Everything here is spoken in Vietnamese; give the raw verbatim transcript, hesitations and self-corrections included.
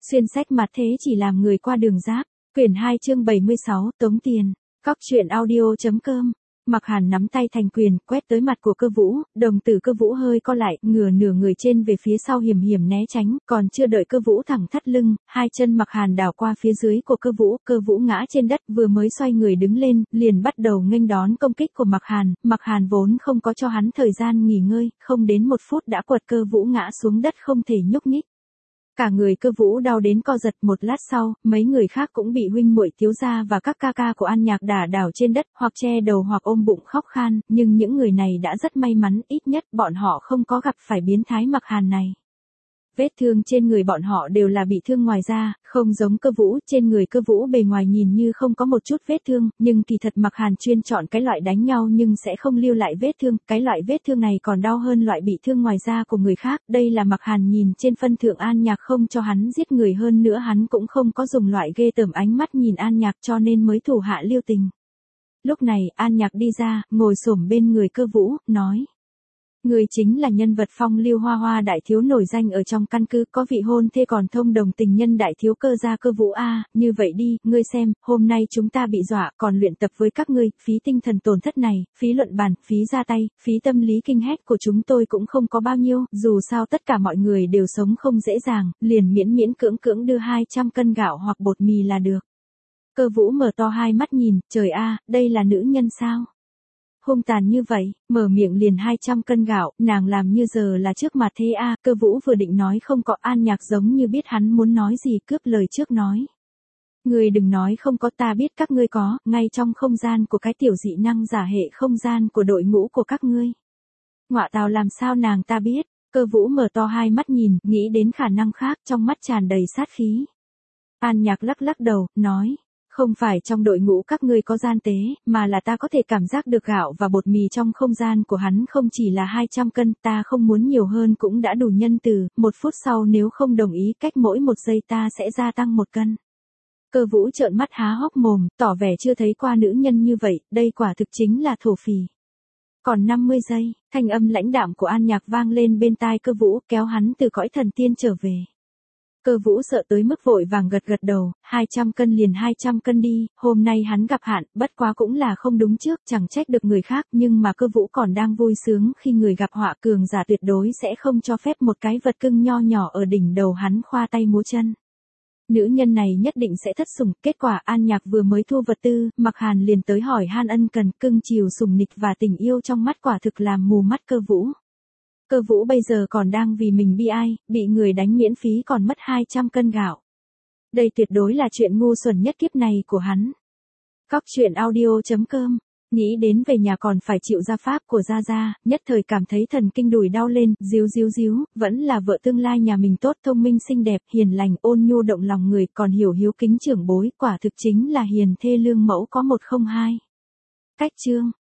Xuyên sách mặt thế chỉ làm người qua đường giáp. Quyển hai chương bảy mươi sáu, tống tiền. Cóc truyện audio.com. Mặc Hàn nắm tay thành quyền, quét tới mặt của Cơ Vũ, đồng tử Cơ Vũ hơi co lại, ngửa nửa người trên về phía sau hiểm hiểm né tránh, còn chưa đợi Cơ Vũ thẳng thắt lưng, hai chân Mặc Hàn đảo qua phía dưới của Cơ Vũ, Cơ Vũ ngã trên đất, vừa mới xoay người đứng lên, liền bắt đầu nghênh đón công kích của Mặc Hàn, Mặc Hàn vốn không có cho hắn thời gian nghỉ ngơi, không đến một phút đã quật Cơ Vũ ngã xuống đất không thể nhúc nhích. Cả người Cơ Vũ đau đến co giật, một lát sau, mấy người khác cũng bị huynh muội Tiếu gia và các ca ca của An Nhạc đả đảo trên đất, hoặc che đầu hoặc ôm bụng khóc khan, nhưng những người này đã rất may mắn, ít nhất bọn họ không có gặp phải biến thái Mặc Hàn này. Vết thương trên người bọn họ đều là bị thương ngoài da, không giống Cơ Vũ, trên người Cơ Vũ bề ngoài nhìn như không có một chút vết thương, nhưng kỳ thật Mặc Hàn chuyên chọn cái loại đánh nhau nhưng sẽ không lưu lại vết thương, cái loại vết thương này còn đau hơn loại bị thương ngoài da của người khác, đây là Mặc Hàn nhìn trên phân thượng An Nhạc không cho hắn giết người, hơn nữa hắn cũng không có dùng loại ghê tởm ánh mắt nhìn An Nhạc cho nên mới thủ hạ lưu tình. Lúc này, An Nhạc đi ra, ngồi xổm bên người Cơ Vũ, nói. Người chính là nhân vật phong lưu hoa hoa đại thiếu nổi danh ở trong căn cứ, có vị hôn thê còn thông đồng tình nhân đại thiếu Cơ gia Cơ Vũ a, như vậy đi, ngươi xem, hôm nay chúng ta bị dọa, còn luyện tập với các ngươi, phí tinh thần tổn thất này, phí luận bàn, phí ra tay, phí tâm lý kinh hét của chúng tôi cũng không có bao nhiêu, dù sao tất cả mọi người đều sống không dễ dàng, liền miễn miễn cưỡng cưỡng đưa hai trăm cân gạo hoặc bột mì là được. Cơ Vũ mở to hai mắt nhìn, trời a, đây là nữ nhân sao? Hung tàn như vậy, mở miệng liền hai trăm cân gạo, nàng làm như giờ là trước mặt thế a, Cơ Vũ vừa định nói không có, An Nhạc giống như biết hắn muốn nói gì, cướp lời trước nói. Ngươi đừng nói không có, ta biết các ngươi có, ngay trong không gian của cái tiểu dị năng giả hệ không gian của đội ngũ của các ngươi. Ngọa tào, làm sao nàng ta biết? Cơ Vũ mở to hai mắt nhìn, nghĩ đến khả năng khác, trong mắt tràn đầy sát khí. An Nhạc lắc lắc đầu, nói. Không phải trong đội ngũ các ngươi có gian tế, mà là ta có thể cảm giác được gạo và bột mì trong không gian của hắn không chỉ là hai trăm cân, ta không muốn nhiều hơn cũng đã đủ nhân từ, một phút sau nếu không đồng ý cách mỗi một giây ta sẽ gia tăng một cân. Cơ Vũ trợn mắt há hốc mồm, tỏ vẻ chưa thấy qua nữ nhân như vậy, đây quả thực chính là thổ phỉ. Còn năm mươi giây, thanh âm lãnh đạm của An Nhạc vang lên bên tai Cơ Vũ, kéo hắn từ cõi thần tiên trở về. Cơ Vũ sợ tới mức vội vàng gật gật đầu, hai trăm cân liền hai trăm cân đi, hôm nay hắn gặp hạn, bất quá cũng là không đúng trước, chẳng trách được người khác, nhưng mà Cơ Vũ còn đang vui sướng khi người gặp họa, cường giả tuyệt đối sẽ không cho phép một cái vật cưng nho nhỏ ở đỉnh đầu hắn khoa tay múa chân. Nữ nhân này nhất định sẽ thất sủng, kết quả An Nhạc vừa mới thu vật tư, Mặc Hàn liền tới hỏi han ân cần, cưng chiều sủng nịch và tình yêu trong mắt quả thực làm mù mắt Cơ Vũ. Cơ Vũ bây giờ còn đang vì mình bi ai, bị người đánh miễn phí còn mất hai trăm cân gạo. Đây tuyệt đối là chuyện ngu xuẩn nhất kiếp này của hắn. Cóc truyện audio.com. Nghĩ đến về nhà còn phải chịu gia pháp của Gia Gia, nhất thời cảm thấy thần kinh đùi đau lên, díu díu díu, vẫn là vợ tương lai nhà mình tốt, thông minh xinh đẹp, hiền lành, ôn nhu động lòng người, còn hiểu hiếu kính trưởng bối, quả thực chính là hiền thê lương mẫu có một không hai. Cách chương.